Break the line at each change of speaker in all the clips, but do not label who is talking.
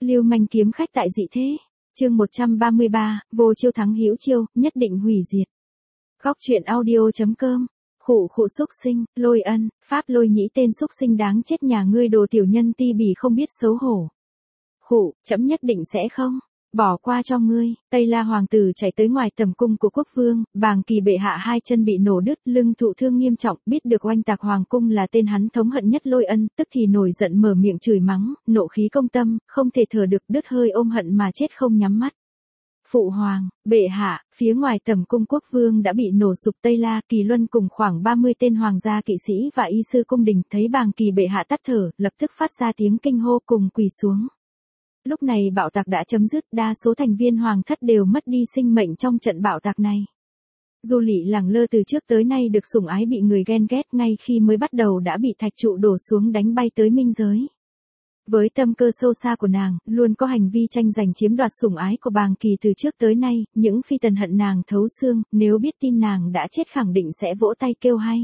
Lưu manh kiếm khách tại dị thế. Chương 133, vô chiêu thắng hữu chiêu, nhất định hủy diệt. Góc truyện audio.com. Khụ khụ xúc sinh, Lôi Ân, Pháp Lôi Nhĩ tên xúc sinh đáng chết nhà ngươi đồ tiểu nhân ti bỉ không biết xấu hổ. Khụ, trẫm nhất định sẽ không bỏ qua cho ngươi. Tây La hoàng tử chạy tới ngoài tầm cung của quốc vương, Bàng Kỳ bệ hạ hai chân bị nổ đứt, lưng thụ thương nghiêm trọng, biết được oanh tạc hoàng cung là tên hắn thống hận nhất Lôi Ân, tức thì nổi giận mở miệng chửi mắng, nộ khí công tâm, không thể thở được, đứt hơi ôm hận mà chết không nhắm mắt. Phụ hoàng, bệ hạ, phía ngoài tầm cung quốc vương đã bị nổ sụp. Tây La, Kỳ Luân cùng khoảng 30 tên hoàng gia kỵ sĩ và y sư cung đình thấy Bàng Kỳ bệ hạ tắt thở, lập tức phát ra tiếng kinh hô cùng quỳ xuống. Lúc này bạo tạc đã chấm dứt, đa số thành viên hoàng thất đều mất đi sinh mệnh trong trận bạo tạc này. Du Lị lẳng lơ từ trước tới nay được sủng ái bị người ghen ghét, ngay khi mới bắt đầu đã bị thạch trụ đổ xuống đánh bay tới minh giới. Với tâm cơ sâu xa của nàng, luôn có hành vi tranh giành chiếm đoạt sủng ái của Bàng Kỳ từ trước tới nay, những phi tần hận nàng thấu xương, nếu biết tin nàng đã chết khẳng định sẽ vỗ tay kêu hay.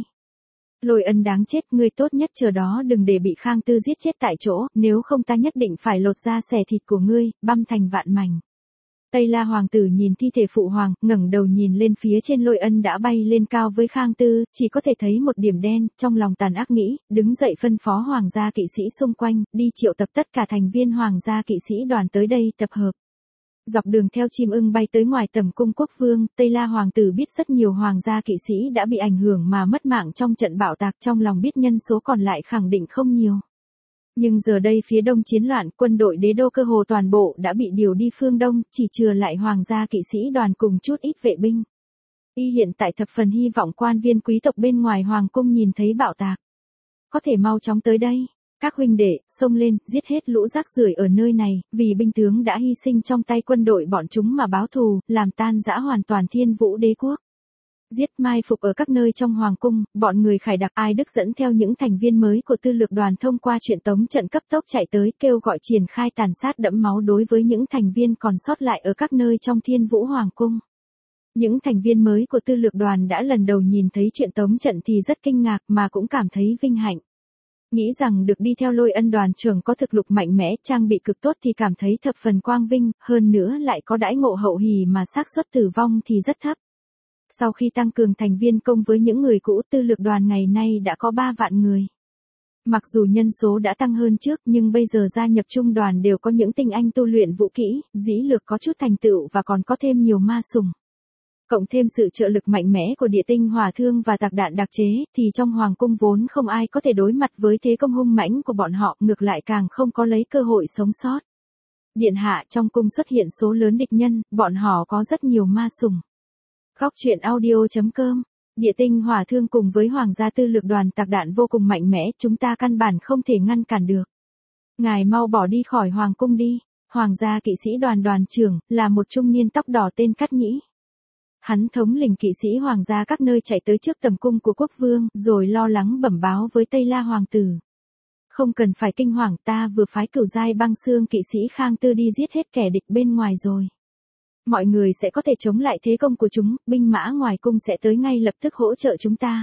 Lôi Ân đáng chết, ngươi tốt nhất chờ đó đừng để bị Khang Tư giết chết tại chỗ, nếu không ta nhất định phải lột da xẻ thịt của ngươi, băm thành vạn mảnh. Tây La hoàng tử nhìn thi thể phụ hoàng, ngẩng đầu nhìn lên phía trên. Lôi Ân đã bay lên cao với Khang Tư, chỉ có thể thấy một điểm đen, trong lòng tàn ác nghĩ, đứng dậy phân phó hoàng gia kỵ sĩ xung quanh, đi triệu tập tất cả thành viên hoàng gia kỵ sĩ đoàn tới đây tập hợp. Dọc đường theo chim ưng bay tới ngoài tầm cung quốc vương, Tây La hoàng tử biết rất nhiều hoàng gia kỵ sĩ đã bị ảnh hưởng mà mất mạng trong trận bạo tạc, trong lòng biết nhân số còn lại khẳng định không nhiều. Nhưng giờ đây phía đông chiến loạn, quân đội đế đô cơ hồ toàn bộ đã bị điều đi phương đông, chỉ chừa lại hoàng gia kỵ sĩ đoàn cùng chút ít vệ binh. Y hiện tại thập phần hy vọng quan viên quý tộc bên ngoài hoàng cung nhìn thấy bạo tạc, có thể mau chóng tới đây. Các huynh đệ, xông lên, giết hết lũ rác rưởi ở nơi này, vì binh tướng đã hy sinh trong tay quân đội bọn chúng mà báo thù, làm tan rã hoàn toàn Thiên Vũ đế quốc. Giết mai phục ở các nơi trong hoàng cung, bọn người Khải Đặc Ai Đức dẫn theo những thành viên mới của tư lược đoàn thông qua truyền tống trận cấp tốc chạy tới, kêu gọi triển khai tàn sát đẫm máu đối với những thành viên còn sót lại ở các nơi trong Thiên Vũ hoàng cung. Những thành viên mới của tư lược đoàn đã lần đầu nhìn thấy truyền tống trận thì rất kinh ngạc mà cũng cảm thấy vinh hạnh. Nghĩ rằng được đi theo Lôi Ân đoàn trưởng có thực lực mạnh mẽ, trang bị cực tốt thì cảm thấy thập phần quang vinh, hơn nữa lại có đãi ngộ hậu hì mà xác suất tử vong thì rất thấp. Sau khi tăng cường thành viên công với những người cũ, tư lược đoàn ngày nay đã có 3 vạn người. Mặc dù nhân số đã tăng hơn trước nhưng bây giờ gia nhập trung đoàn đều có những tinh anh tu luyện vũ kỹ, dĩ lược có chút thành tựu và còn có thêm nhiều ma sủng. Cộng thêm sự trợ lực mạnh mẽ của địa tinh hỏa thương và tạc đạn đặc chế, thì trong hoàng cung vốn không ai có thể đối mặt với thế công hung mãnh của bọn họ, ngược lại càng không có lấy cơ hội sống sót. Điện hạ, trong cung xuất hiện số lớn địch nhân, bọn họ có rất nhiều ma sủng. Góc truyện audio.com. Địa tinh hỏa thương cùng với hoàng gia tư lược đoàn tạc đạn vô cùng mạnh mẽ, chúng ta căn bản không thể ngăn cản được. Ngài mau bỏ đi khỏi hoàng cung đi. Hoàng gia kỵ sĩ đoàn đoàn trưởng là một trung niên tóc đỏ tên Cát Nhĩ. Hắn thống lĩnh kỵ sĩ hoàng gia các nơi chạy tới trước tầm cung của quốc vương, rồi lo lắng bẩm báo với Tây La hoàng tử. Không cần phải kinh hoàng, ta vừa phái cửu giai băng xương kỵ sĩ Khang Tư đi giết hết kẻ địch bên ngoài rồi. Mọi người sẽ có thể chống lại thế công của chúng, binh mã ngoài cung sẽ tới ngay lập tức hỗ trợ chúng ta.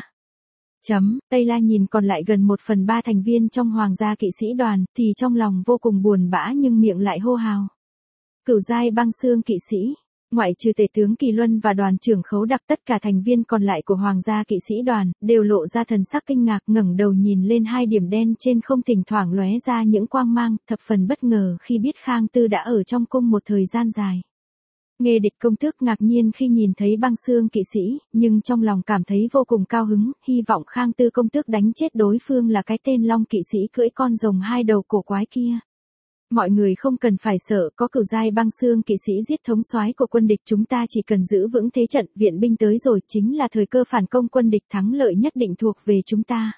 Tây La nhìn còn lại gần 1/3 thành viên trong hoàng gia kỵ sĩ đoàn, thì trong lòng vô cùng buồn bã nhưng miệng lại hô hào. Cửu giai băng xương kỵ sĩ. Ngoại trừ tể tướng Kỳ Luân và đoàn trưởng Khấu Đặc, tất cả thành viên còn lại của hoàng gia kỵ sĩ đoàn đều lộ ra thần sắc kinh ngạc, ngẩng đầu nhìn lên hai điểm đen trên không, thỉnh thoảng lóe ra những quang mang, thập phần bất ngờ khi biết Khang Tư đã ở trong cung một thời gian dài. Nghe địch công tước ngạc nhiên khi nhìn thấy băng xương kỵ sĩ, nhưng trong lòng cảm thấy vô cùng cao hứng, hy vọng Khang Tư công tước đánh chết đối phương là cái tên Long kỵ sĩ cưỡi con rồng 2 đầu cổ quái kia. Mọi người không cần phải sợ, có cửu giai băng xương kỵ sĩ giết thống soái của quân địch, chúng ta chỉ cần giữ vững thế trận, viện binh tới rồi, chính là thời cơ phản công quân địch, thắng lợi nhất định thuộc về chúng ta.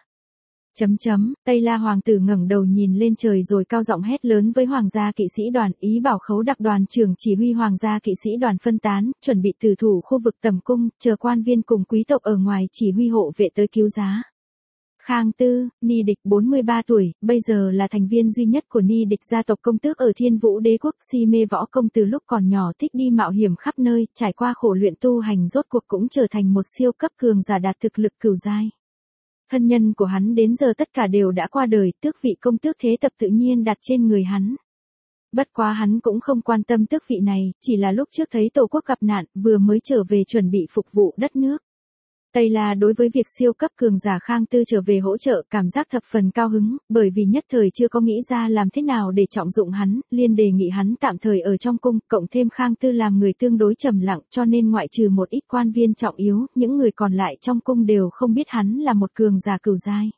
Tây La hoàng tử ngẩng đầu nhìn lên trời rồi cao giọng hét lớn với hoàng gia kỵ sĩ đoàn, ý bảo Khấu Đặc đoàn trưởng chỉ huy hoàng gia kỵ sĩ đoàn phân tán, chuẩn bị tử thủ khu vực tầm cung, chờ quan viên cùng quý tộc ở ngoài chỉ huy hộ vệ tới cứu giá. Khang Tư, Ni Địch 43 tuổi, bây giờ là thành viên duy nhất của Ni Địch gia tộc công tước ở Thiên Vũ đế quốc, si mê võ công từ lúc còn nhỏ, thích đi mạo hiểm khắp nơi, trải qua khổ luyện tu hành rốt cuộc cũng trở thành một siêu cấp cường giả đạt thực lực cửu giai. Thân nhân của hắn đến giờ tất cả đều đã qua đời, tước vị công tước thế tập tự nhiên đặt trên người hắn. Bất quá hắn cũng không quan tâm tước vị này, chỉ là lúc trước thấy tổ quốc gặp nạn, vừa mới trở về chuẩn bị phục vụ đất nước. Tây La đối với việc siêu cấp cường giả Khang Tư trở về hỗ trợ cảm giác thập phần cao hứng, bởi vì nhất thời chưa có nghĩ ra làm thế nào để trọng dụng hắn, liền đề nghị hắn tạm thời ở trong cung, cộng thêm Khang Tư làm người tương đối trầm lặng cho nên ngoại trừ một ít quan viên trọng yếu, những người còn lại trong cung đều không biết hắn là một cường giả cửu giai.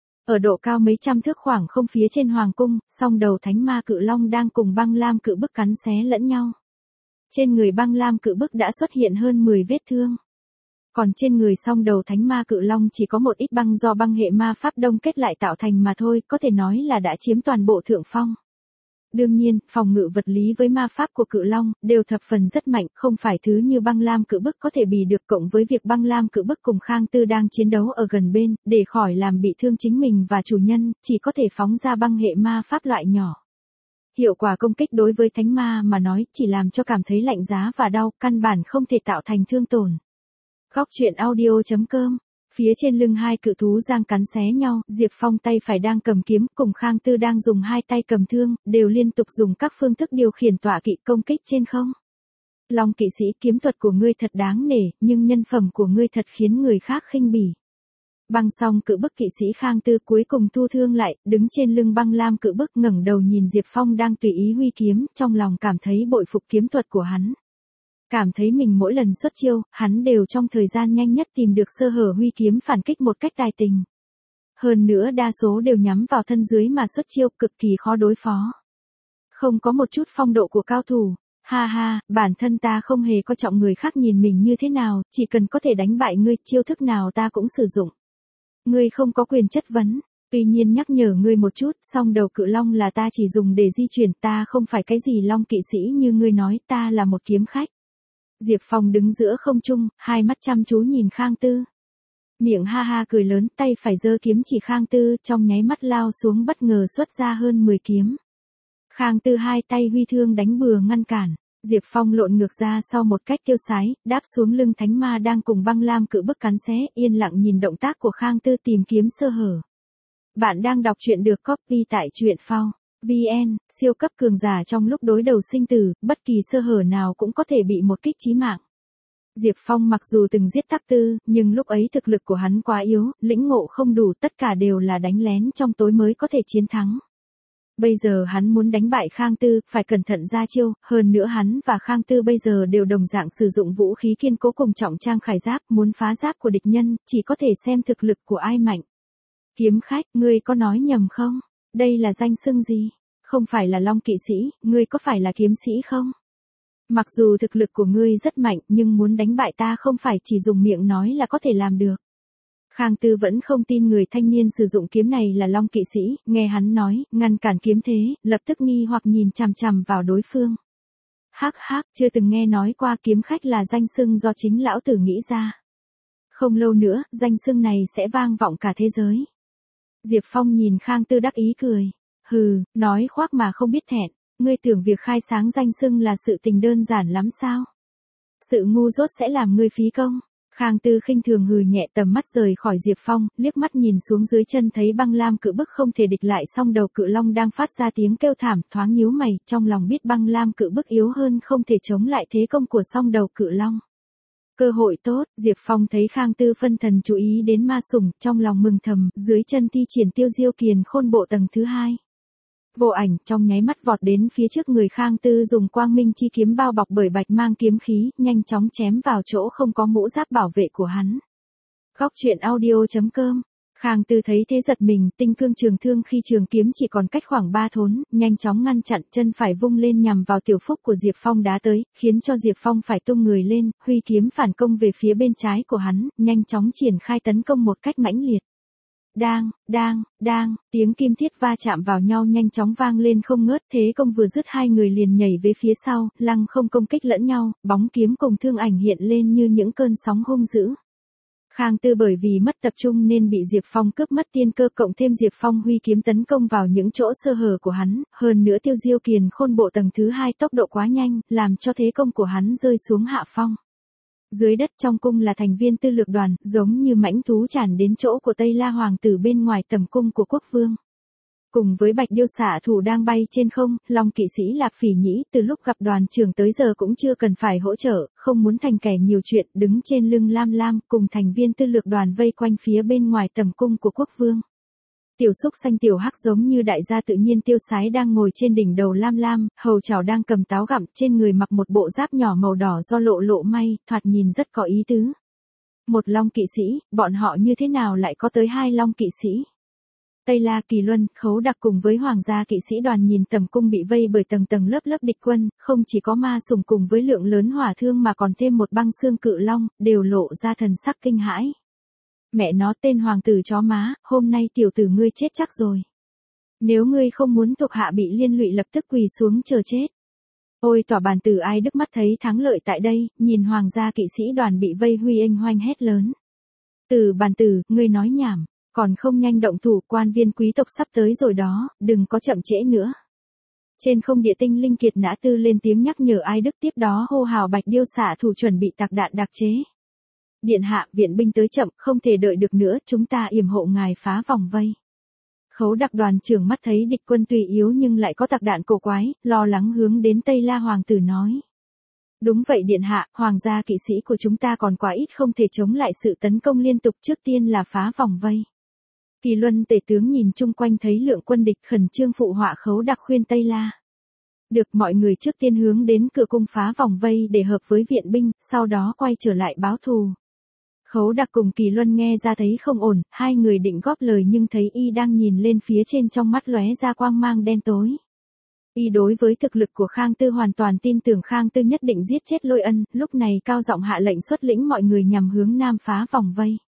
Ở độ cao mấy trăm thước khoảng không phía trên hoàng cung, song đầu thánh ma cự long đang cùng băng lam cự bức cắn xé lẫn nhau. Trên người băng lam cự bức đã xuất hiện hơn 10 vết thương. Còn trên người song đầu thánh ma cự long chỉ có một ít băng do băng hệ ma pháp đông kết lại tạo thành mà thôi, có thể nói là đã chiếm toàn bộ thượng phong. Đương nhiên, phòng ngự vật lý với ma pháp của cự long đều thập phần rất mạnh, không phải thứ như băng lam cự bức có thể bì được, cộng với việc băng lam cự bức cùng Khang Tư đang chiến đấu ở gần bên, để khỏi làm bị thương chính mình và chủ nhân, chỉ có thể phóng ra băng hệ ma pháp loại nhỏ. Hiệu quả công kích đối với thánh ma mà nói chỉ làm cho cảm thấy lạnh giá và đau, căn bản không thể tạo thành thương tổn. Góc truyện audio.com. Phía trên lưng hai cự thú giang cắn xé nhau, Diệp Phong tay phải đang cầm kiếm, cùng Khang Tư đang dùng hai tay cầm thương, đều liên tục dùng các phương thức điều khiển tọa kỵ công kích trên không. Long kỵ sĩ, kiếm thuật của ngươi thật đáng nể, nhưng nhân phẩm của ngươi thật khiến người khác khinh bỉ. Băng song cự bức kỵ sĩ Khang Tư cuối cùng thu thương lại, đứng trên lưng băng lam cự bức ngẩng đầu nhìn Diệp Phong đang tùy ý huy kiếm, trong lòng cảm thấy bội phục kiếm thuật của hắn. Cảm thấy mình mỗi lần xuất chiêu, hắn đều trong thời gian nhanh nhất tìm được sơ hở huy kiếm phản kích một cách tài tình. Hơn nữa đa số đều nhắm vào thân dưới mà xuất chiêu, cực kỳ khó đối phó. Không có một chút phong độ của cao thủ. Ha ha, bản thân ta không hề coi trọng người khác nhìn mình như thế nào, chỉ cần có thể đánh bại ngươi, chiêu thức nào ta cũng sử dụng. Ngươi không có quyền chất vấn. Tuy nhiên nhắc nhở ngươi một chút, song đầu cự long là ta chỉ dùng để di chuyển, ta không phải cái gì long kỵ sĩ như ngươi nói, ta là một kiếm khách. Diệp Phong đứng giữa không trung, hai mắt chăm chú nhìn Khang Tư. Miệng ha ha cười lớn, tay phải giơ kiếm chỉ Khang Tư, trong nháy mắt lao xuống bất ngờ xuất ra hơn 10 kiếm. Khang Tư hai tay huy thương đánh bừa ngăn cản. Diệp Phong lộn ngược ra sau một cách tiêu sái, đáp xuống lưng thánh ma đang cùng băng lam cự bức cắn xé, yên lặng nhìn động tác của Khang Tư tìm kiếm sơ hở. Bạn đang đọc truyện được copy tại truyện phao. VN, siêu cấp cường giả trong lúc đối đầu sinh tử, bất kỳ sơ hở nào cũng có thể bị một kích chí mạng. Diệp Phong mặc dù từng giết Tắc Tư, nhưng lúc ấy thực lực của hắn quá yếu, lĩnh ngộ không đủ, tất cả đều là đánh lén trong tối mới có thể chiến thắng. Bây giờ hắn muốn đánh bại Khang Tư, phải cẩn thận ra chiêu, hơn nữa hắn và Khang Tư bây giờ đều đồng dạng sử dụng vũ khí kiên cố cùng trọng trang khải giáp, muốn phá giáp của địch nhân, chỉ có thể xem thực lực của ai mạnh. Kiếm khách, ngươi có nói nhầm không? Đây là danh xưng gì? Không phải là long kỵ sĩ, ngươi có phải là kiếm sĩ không? Mặc dù thực lực của ngươi rất mạnh, nhưng muốn đánh bại ta không phải chỉ dùng miệng nói là có thể làm được. Khang Tư vẫn không tin người thanh niên sử dụng kiếm này là long kỵ sĩ, nghe hắn nói, ngăn cản kiếm thế, lập tức nghi hoặc nhìn chằm chằm vào đối phương. Hắc hắc, chưa từng nghe nói qua kiếm khách là danh xưng do chính lão tử nghĩ ra. Không lâu nữa, danh xưng này sẽ vang vọng cả thế giới. Diệp Phong nhìn Khang Tư đắc ý cười. Hừ, nói khoác mà không biết thẹn, ngươi tưởng việc khai sáng danh xưng là sự tình đơn giản lắm sao? Sự ngu dốt sẽ làm ngươi phí công. Khang Tư khinh thường hừ nhẹ, tầm mắt rời khỏi Diệp Phong, liếc mắt nhìn xuống dưới chân thấy băng lam cự bức không thể địch lại, song đầu cự long đang phát ra tiếng kêu thảm, thoáng nhíu mày, trong lòng biết băng lam cự bức yếu hơn, không thể chống lại thế công của song đầu cự long. Cơ hội tốt, Diệp Phong thấy Khang Tư phân thần chú ý đến ma sủng, trong lòng mừng thầm, dưới chân thi triển tiêu diêu kiền khôn bộ tầng thứ 2. Vô ảnh, trong nháy mắt vọt đến phía trước người Khang Tư, dùng quang minh chi kiếm bao bọc bởi bạch mang kiếm khí, nhanh chóng chém vào chỗ không có mũ giáp bảo vệ của hắn. Góc truyện audio.com. Khang Tư thấy thế giật mình, tinh cương trường thương khi trường kiếm chỉ còn cách khoảng 3 thốn, nhanh chóng ngăn chặn, chân phải vung lên nhằm vào tiểu phúc của Diệp Phong đá tới, khiến cho Diệp Phong phải tung người lên, huy kiếm phản công về phía bên trái của hắn, nhanh chóng triển khai tấn công một cách mãnh liệt. Đang, tiếng kim thiết va chạm vào nhau nhanh chóng vang lên không ngớt, thế công vừa dứt hai người liền nhảy về phía sau, lăng không công kích lẫn nhau, bóng kiếm cùng thương ảnh hiện lên như những cơn sóng hung dữ. Khang Tư bởi vì mất tập trung nên bị Diệp Phong cướp mất tiên cơ, cộng thêm Diệp Phong huy kiếm tấn công vào những chỗ sơ hở của hắn, hơn nữa tiêu diêu kiền khôn bộ tầng thứ 2 tốc độ quá nhanh, làm cho thế công của hắn rơi xuống hạ phong. Dưới đất trong cung là thành viên tư lược đoàn, giống như mãnh thú tràn đến chỗ của Tây La hoàng tử bên ngoài tầm cung của quốc vương. Cùng với Bạch Điêu xạ thủ đang bay trên không, Long kỵ sĩ Lạc Phỉ Nhĩ từ lúc gặp đoàn trưởng tới giờ cũng chưa cần phải hỗ trợ, không muốn thành kẻ nhiều chuyện, đứng trên lưng Lam Lam cùng thành viên tư lược đoàn vây quanh phía bên ngoài tầm cung của quốc vương. Tiểu xúc xanh tiểu hắc giống như đại gia tự nhiên tiêu sái đang ngồi trên đỉnh đầu Lam Lam, hầu chảo đang cầm táo gặm, trên người mặc một bộ giáp nhỏ màu đỏ do lộ may, thoạt nhìn rất có ý tứ. Một Long kỵ sĩ, bọn họ như thế nào lại có tới 2 Long kỵ sĩ? Tây La, Kỳ Luân, Khấu Đặc cùng với hoàng gia kỵ sĩ đoàn nhìn tầm cung bị vây bởi tầng tầng lớp lớp địch quân, không chỉ có ma sùng cùng với lượng lớn hỏa thương mà còn thêm một băng xương cự long, đều lộ ra thần sắc kinh hãi. Mẹ nó, tên hoàng tử chó má, hôm nay tiểu tử ngươi chết chắc rồi. Nếu ngươi không muốn thuộc hạ bị liên lụy lập tức quỳ xuống chờ chết. Ôi tỏa bàn tử Ai Đức mắt thấy thắng lợi tại đây, nhìn hoàng gia kỵ sĩ đoàn bị vây huy anh hoanh hét lớn. Từ bàn tử, ngươi nói nhảm, còn không nhanh động thủ, quan viên quý tộc sắp tới rồi đó, đừng có chậm trễ nữa. Trên không địa tinh linh kiệt nã tư lên tiếng nhắc nhở Ai Đức, tiếp đó hô hào Bạch Điêu xạ thủ chuẩn bị tạc đạn đặc chế. Điện hạ, viện binh tới chậm, không thể đợi được nữa, chúng ta yểm hộ ngài phá vòng vây. Khấu Đặc đoàn trưởng mắt thấy địch quân tuy yếu nhưng lại có tạc đạn cổ quái, lo lắng hướng đến Tây La hoàng tử nói. Đúng vậy điện hạ, hoàng gia kỵ sĩ của chúng ta còn quá ít, không thể chống lại sự tấn công liên tục, trước tiên là phá vòng vây. Kỳ Luân tể tướng nhìn chung quanh thấy lượng quân địch khẩn trương phụ họa Khấu Đặc khuyên Tây La. Được, mọi người trước tiên hướng đến cửa cung phá vòng vây để hợp với viện binh, sau đó quay trở lại báo thù. Khấu Đặc cùng Kỳ Luân nghe ra thấy không ổn, hai người định góp lời nhưng thấy y đang nhìn lên phía trên, trong mắt lóe ra quang mang đen tối. Y đối với thực lực của Khang Tư hoàn toàn tin tưởng Khang Tư nhất định giết chết Lôi Ân, lúc này cao giọng hạ lệnh xuất lĩnh mọi người nhằm hướng nam phá vòng vây.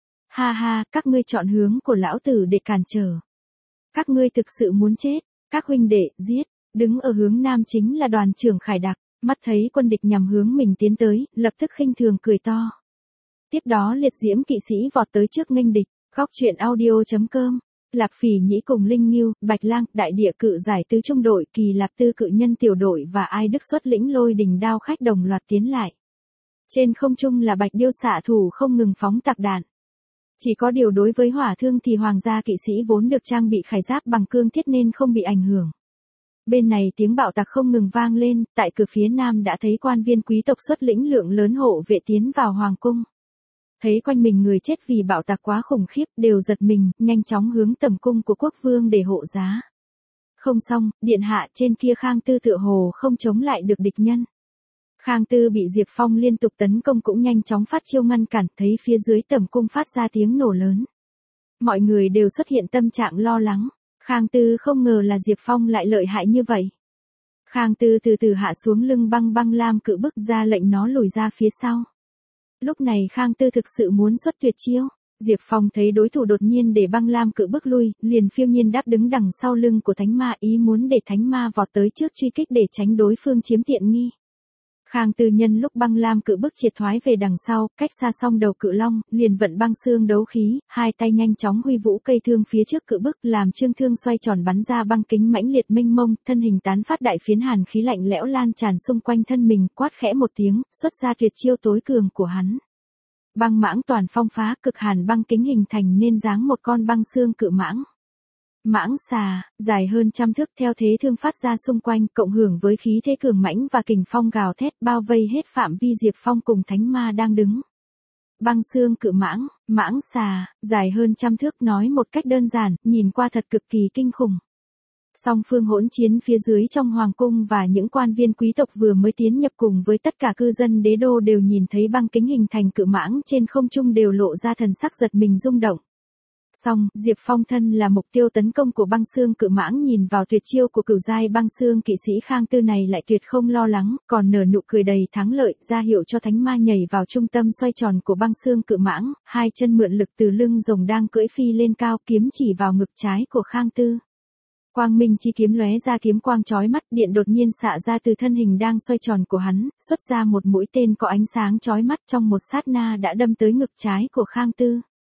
Ha ha, các ngươi chọn hướng của lão tử để cản trở. Các ngươi thực sự muốn chết, các huynh đệ, giết, đứng ở hướng nam chính là đoàn trưởng Khải Đặc, mắt thấy quân địch nhằm hướng mình tiến tới, lập tức khinh thường cười to. Tiếp đó liệt diễm kỵ sĩ vọt tới trước nghênh địch, góc truyện audio.com. Lạc Phỉ Nhĩ cùng Linh Nghiêu, Bạch Lang, đại địa cự giải tứ trung đội, Kỳ Lạp tư cự nhân tiểu đội và Ai Đức xuất lĩnh Lôi Đình đao khách đồng loạt tiến lại. Trên không trung là Bạch Điêu xạ thủ không ngừng phóng tạc đạn. Chỉ có điều đối với hỏa thương thì hoàng gia kỵ sĩ vốn được trang bị khải giáp bằng cương thiết nên không bị ảnh hưởng. Bên này tiếng bạo tạc không ngừng vang lên, tại cửa phía nam đã thấy quan viên quý tộc xuất lĩnh lượng lớn hộ vệ tiến vào hoàng cung. Thấy quanh mình người chết vì bạo tạc quá khủng khiếp, đều giật mình, nhanh chóng hướng tầm cung của quốc vương để hộ giá. Không xong, điện hạ, trên kia Khang Tư tựa hồ không chống lại được địch nhân. Khang Tư bị Diệp Phong liên tục tấn công cũng nhanh chóng phát chiêu ngăn cản, thấy phía dưới tầm cung phát ra tiếng nổ lớn. Mọi người đều xuất hiện tâm trạng lo lắng, Khang Tư không ngờ là Diệp Phong lại lợi hại như vậy. Khang Tư từ từ hạ xuống lưng băng lam cự bức, ra lệnh nó lùi ra phía sau. Lúc này Khang Tư thực sự muốn xuất tuyệt chiêu. Diệp Phong thấy đối thủ đột nhiên để băng lam cự bước lui, liền phiêu nhiên đáp đứng đằng sau lưng của thánh ma, ý muốn để thánh ma vọt tới trước truy kích để tránh đối phương chiếm tiện nghi. Khang Tư nhân lúc băng lam cự bước triệt thoái về đằng sau, cách xa song đầu cự long, liền vận băng xương đấu khí, hai tay nhanh chóng huy vũ cây thương phía trước cự bức, làm trương thương xoay tròn bắn ra băng kính mãnh liệt mênh mông, thân hình tán phát đại phiến hàn khí lạnh lẽo lan tràn xung quanh thân mình, quát khẽ một tiếng, xuất ra tuyệt chiêu tối cường của hắn. Băng mãng toàn phong phá, cực hàn băng kính hình thành nên dáng một con băng xương cự mãng. Mãng xà, dài hơn 100 thước, theo thế thương phát ra xung quanh, cộng hưởng với khí thế cường mãnh và kình phong gào thét bao vây hết phạm vi Diệp Phong cùng thánh ma đang đứng. Băng xương cự mãng, mãng xà, dài hơn 100 thước, nói một cách đơn giản, nhìn qua thật cực kỳ kinh khủng. Song phương hỗn chiến phía dưới trong hoàng cung và những quan viên quý tộc vừa mới tiến nhập cùng với tất cả cư dân đế đô đều nhìn thấy băng kính hình thành cự mãng trên không trung đều lộ ra thần sắc giật mình rung động. Song, Diệp Phong thân là mục tiêu tấn công của băng xương cự mãng, nhìn vào tuyệt chiêu của cửu giai băng xương kỵ sĩ Khang Tư này lại tuyệt không lo lắng, còn nở nụ cười đầy thắng lợi, ra hiệu cho thánh ma nhảy vào trung tâm xoay tròn của băng xương cự mãng, hai chân mượn lực từ lưng rồng đang cưỡi phi lên cao, kiếm chỉ vào ngực trái của Khang Tư. Quang minh chi kiếm lóe ra kiếm quang chói mắt, điện đột nhiên xạ ra từ thân hình đang xoay tròn của hắn, xuất ra một mũi tên có ánh sáng chói mắt, trong một sát na đã đâm tới ngực trái của Khang Tư.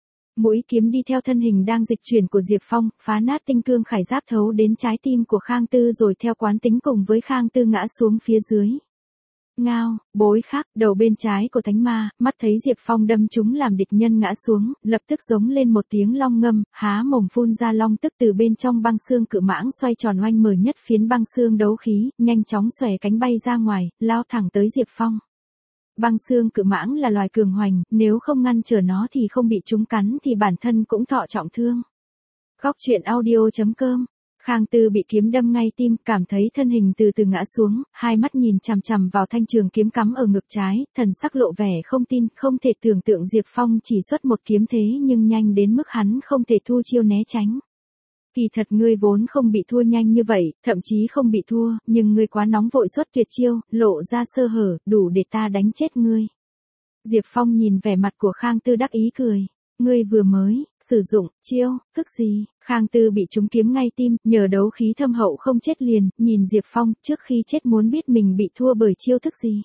Mũi kiếm đi theo thân hình đang dịch chuyển của Diệp Phong, phá nát tinh cương khải giáp thấu đến trái tim của Khang Tư rồi theo quán tính cùng với Khang Tư ngã xuống phía dưới. Ngao, bối khác, đầu bên trái của thánh ma, mắt thấy Diệp Phong đâm chúng làm địch nhân ngã xuống, lập tức giống lên một tiếng long ngâm, há mồm phun ra long tức từ bên trong băng xương cự mãng xoay tròn oanh mở nhất phiến băng xương đấu khí, nhanh chóng xòe cánh bay ra ngoài, lao thẳng tới Diệp Phong. Băng xương cự mãng là loài cường hoành, nếu không ngăn trở nó thì không bị chúng cắn thì bản thân cũng thọ trọng thương. Góc truyện audio.com. Khang Tư bị kiếm đâm ngay tim, cảm thấy thân hình từ từ ngã xuống, hai mắt nhìn chằm chằm vào thanh trường kiếm cắm ở ngực trái, thần sắc lộ vẻ không tin, không thể tưởng tượng Diệp Phong chỉ xuất một kiếm thế nhưng nhanh đến mức hắn không thể thu chiêu né tránh. Kỳ thật ngươi vốn không bị thua nhanh như vậy, thậm chí không bị thua, nhưng ngươi quá nóng vội xuất tuyệt chiêu, lộ ra sơ hở, đủ để ta đánh chết ngươi. Diệp Phong nhìn vẻ mặt của Khang Tư đắc ý cười. Ngươi vừa mới sử dụng chiêu thức gì? Khang Tư bị trúng kiếm ngay tim, nhờ đấu khí thâm hậu không chết liền, nhìn Diệp Phong, trước khi chết muốn biết mình bị thua bởi chiêu thức gì.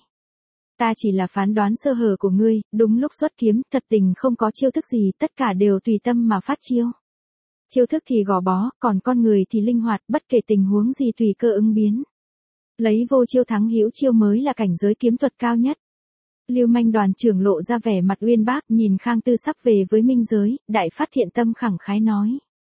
Ta chỉ là phán đoán sơ hở của ngươi, đúng lúc xuất kiếm, thật tình không có chiêu thức gì, tất cả đều tùy tâm mà phát chiêu. Chiêu thức thì gò bó, còn con người thì linh hoạt, bất kể tình huống gì tùy cơ ứng biến. Lấy vô chiêu thắng hữu chiêu mới là cảnh giới kiếm thuật cao nhất. Lưu Manh đoàn trưởng lộ ra vẻ mặt uyên bác, nhìn Khang Tư sắp về với minh giới, đại phát thiện tâm khẳng khái nói.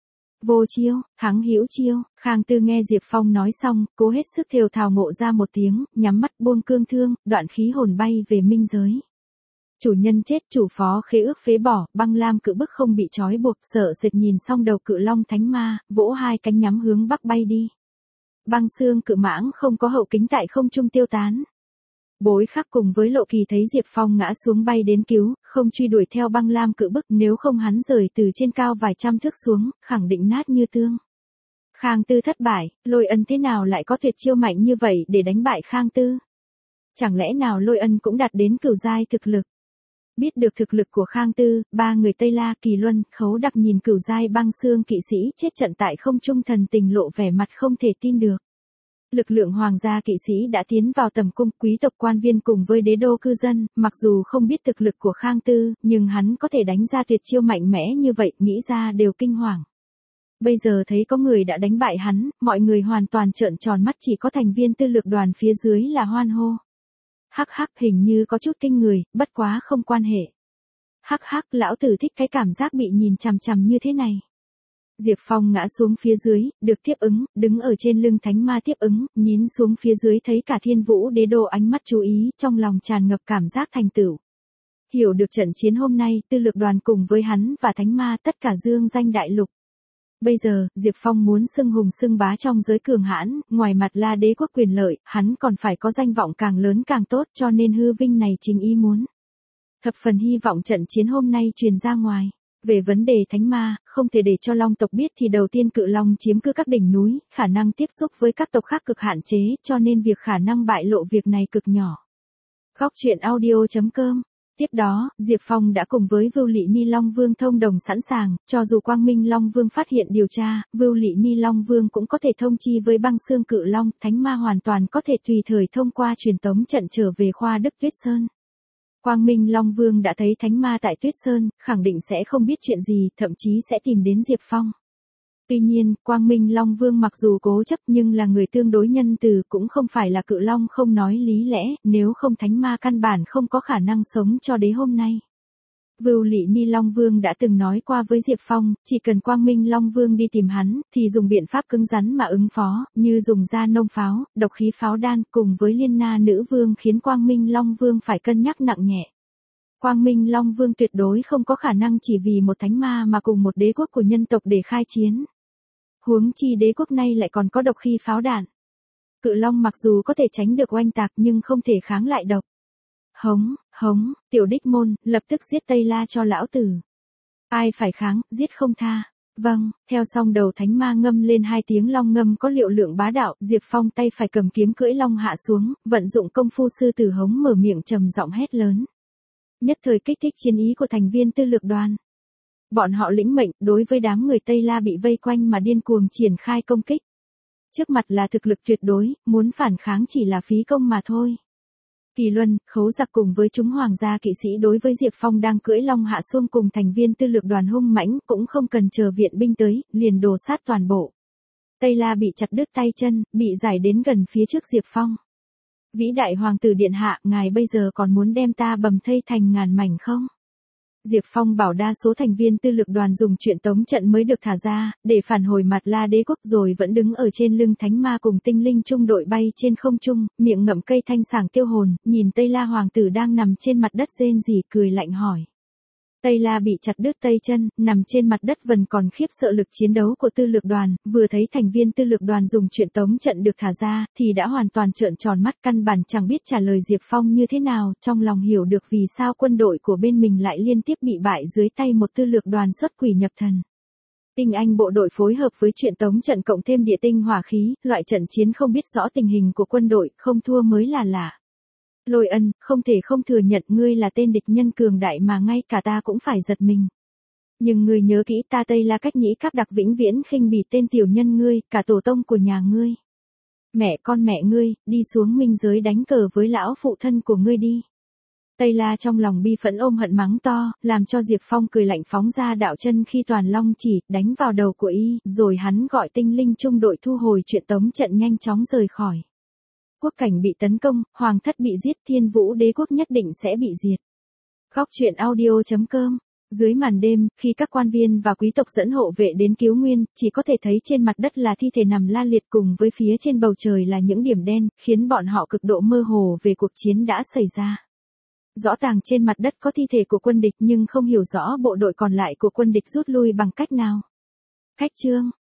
Vô chiêu, thắng hữu chiêu. Khang Tư nghe Diệp Phong nói xong, cố hết sức thều thào ngộ ra một tiếng, nhắm mắt buông cương thương, đoạn khí hồn bay về minh giới. Chủ nhân chết, chủ phó khế ước phế bỏ, băng lam cự bức không bị trói buộc, sợ sệt nhìn xong đầu cự long thánh ma, vỗ hai cánh nhắm hướng bắc bay đi. Băng xương cự mãng không có hậu kính tại không trung tiêu tán. Bối khắc cùng với Lộ Kỳ thấy Diệp Phong ngã xuống bay đến cứu, không truy đuổi theo băng lam cự bức, nếu không hắn rời từ trên cao vài trăm thước xuống, khẳng định nát như tương. Khang Tư thất bại, Lôi Ân thế nào lại có tuyệt chiêu mạnh như vậy để đánh bại Khang Tư? Chẳng lẽ nào Lôi Ân cũng đạt đến cửu giai thực lực? Biết được thực lực của Khang Tư, ba người Tây La, Kỳ Luân, Khấu Đặc nhìn cửu giai băng xương kỵ sĩ chết trận tại không trung thần tình lộ vẻ mặt không thể tin được. Lực lượng hoàng gia kỵ sĩ đã tiến vào tầm cung, quý tộc quan viên cùng với đế đô cư dân, mặc dù không biết thực lực của Khang Tư, nhưng hắn có thể đánh ra tuyệt chiêu mạnh mẽ như vậy, nghĩ ra đều kinh hoàng. Bây giờ thấy có người đã đánh bại hắn, mọi người hoàn toàn trợn tròn mắt, chỉ có thành viên tư lược đoàn phía dưới là hoan hô. Hắc hắc, hình như có chút kinh người, bất quá không quan hệ. Hắc hắc, lão tử thích cái cảm giác bị nhìn chằm chằm như thế này. Diệp Phong ngã xuống phía dưới, được tiếp ứng, đứng ở trên lưng thánh ma tiếp ứng, nhín xuống phía dưới thấy cả Thiên Vũ Đế Đô ánh mắt chú ý, trong lòng tràn ngập cảm giác thành tựu. Hiểu được trận chiến hôm nay, tư lược đoàn cùng với hắn và thánh ma tất cả dương danh đại lục. Bây giờ, Diệp Phong muốn xưng hùng xưng bá trong giới cường hãn, ngoài mặt là đế quốc quyền lợi, hắn còn phải có danh vọng càng lớn càng tốt, cho nên hư vinh này chính ý muốn. Thập phần hy vọng trận chiến hôm nay truyền ra ngoài. Về vấn đề thánh ma, không thể để cho long tộc biết thì đầu tiên cự long chiếm cứ các đỉnh núi, khả năng tiếp xúc với các tộc khác cực hạn chế, cho nên việc khả năng bại lộ việc này cực nhỏ. Góc truyện audio.com. Tiếp đó, Diệp Phong đã cùng với Vưu Lị Ni Long Vương thông đồng sẵn sàng, cho dù Quang Minh Long Vương phát hiện điều tra, Vưu Lị Ni Long Vương cũng có thể thông chi với băng xương cự long, thánh ma hoàn toàn có thể tùy thời thông qua truyền tống trận trở về Khoa Đức Tuyết Sơn. Quang Minh Long Vương đã thấy thánh ma tại Tuyết Sơn, khẳng định sẽ không biết chuyện gì, thậm chí sẽ tìm đến Diệp Phong. Tuy nhiên, Quang Minh Long Vương mặc dù cố chấp nhưng là người tương đối nhân từ, cũng không phải là cự long không nói lý lẽ, nếu không thánh ma căn bản không có khả năng sống cho đến hôm nay. Vưu Lị Ni Long Vương đã từng nói qua với Diệp Phong, chỉ cần Quang Minh Long Vương đi tìm hắn, thì dùng biện pháp cứng rắn mà ứng phó, như dùng da nông pháo, độc khí pháo đan, cùng với Liên Na Nữ Vương khiến Quang Minh Long Vương phải cân nhắc nặng nhẹ. Quang Minh Long Vương tuyệt đối không có khả năng chỉ vì một thánh ma mà cùng một đế quốc của nhân tộc để khai chiến. Huống chi đế quốc này lại còn có độc khí pháo đạn. Cự long mặc dù có thể tránh được oanh tạc nhưng không thể kháng lại độc. Hống, tiểu đích môn, lập tức giết Tây La cho lão tử. Ai phải kháng, giết không tha. Vâng, theo xong đầu thánh ma ngâm lên hai tiếng long ngâm có liệu lượng bá đạo, Diệp Phong tay phải cầm kiếm cưỡi long hạ xuống, vận dụng công phu sư tử hống mở miệng trầm giọng hét lớn. Nhất thời kích thích chiến ý của thành viên tư lược đoàn. Bọn họ lĩnh mệnh, đối với đám người Tây La bị vây quanh mà điên cuồng triển khai công kích. Trước mặt là thực lực tuyệt đối, muốn phản kháng chỉ là phí công mà thôi. Kỳ Luân, Khấu Giặc cùng với chúng hoàng gia kỵ sĩ đối với Diệp Phong đang cưỡi long hạ xuông cùng thành viên tư lược đoàn hung mãnh, cũng không cần chờ viện binh tới, liền đồ sát toàn bộ. Tây La bị chặt đứt tay chân, bị giải đến gần phía trước Diệp Phong. Vĩ đại hoàng tử điện hạ, ngài bây giờ còn muốn đem ta bầm thây thành ngàn mảnh không? Diệp Phong bảo đa số thành viên tư lực đoàn dùng chuyện tống trận mới được thả ra, để phản hồi Mặt La đế quốc rồi vẫn đứng ở trên lưng thánh ma cùng tinh linh trung đội bay trên không trung, miệng ngậm cây thanh sảng tiêu hồn, nhìn Tây La hoàng tử đang nằm trên mặt đất rên rỉ cười lạnh hỏi. Tây La bị chặt đứt tay chân, nằm trên mặt đất vẫn còn khiếp sợ lực chiến đấu của tư lực đoàn, vừa thấy thành viên tư lực đoàn dùng chuyện tống trận được thả ra, thì đã hoàn toàn trợn tròn mắt căn bản chẳng biết trả lời Diệp Phong như thế nào, trong lòng hiểu được vì sao quân đội của bên mình lại liên tiếp bị bại dưới tay một tư lực đoàn xuất quỷ nhập thần. Tinh Anh bộ đội phối hợp với chuyện tống trận cộng thêm địa tinh hỏa khí, loại trận chiến không biết rõ tình hình của quân đội, không thua mới là lạ. Lôi Ân, không thể không thừa nhận ngươi là tên địch nhân cường đại mà ngay cả ta cũng phải giật mình. Nhưng ngươi nhớ kỹ ta Tây La Cách Nhĩ Cáp Đặc vĩnh viễn khinh bỉ tên tiểu nhân ngươi, cả tổ tông của nhà ngươi. Mẹ con mẹ ngươi, đi xuống minh giới đánh cờ với lão phụ thân của ngươi đi. Tây La trong lòng bi phẫn ôm hận mắng to, làm cho Diệp Phong cười lạnh phóng ra đạo chân khi toàn long chỉ, đánh vào đầu của y, rồi hắn gọi tinh linh trung đội thu hồi chuyện tống trận nhanh chóng rời khỏi. Quốc cảnh bị tấn công, hoàng thất bị giết, Thiên Vũ đế quốc nhất định sẽ bị diệt. Góc truyện audio.com. Dưới màn đêm, khi các quan viên và quý tộc dẫn hộ vệ đến cứu nguyên, chỉ có thể thấy trên mặt đất là thi thể nằm la liệt cùng với phía trên bầu trời là những điểm đen, khiến bọn họ cực độ mơ hồ về cuộc chiến đã xảy ra. Rõ ràng trên mặt đất có thi thể của quân địch nhưng không hiểu rõ bộ đội còn lại của quân địch rút lui bằng cách nào. Khách chương.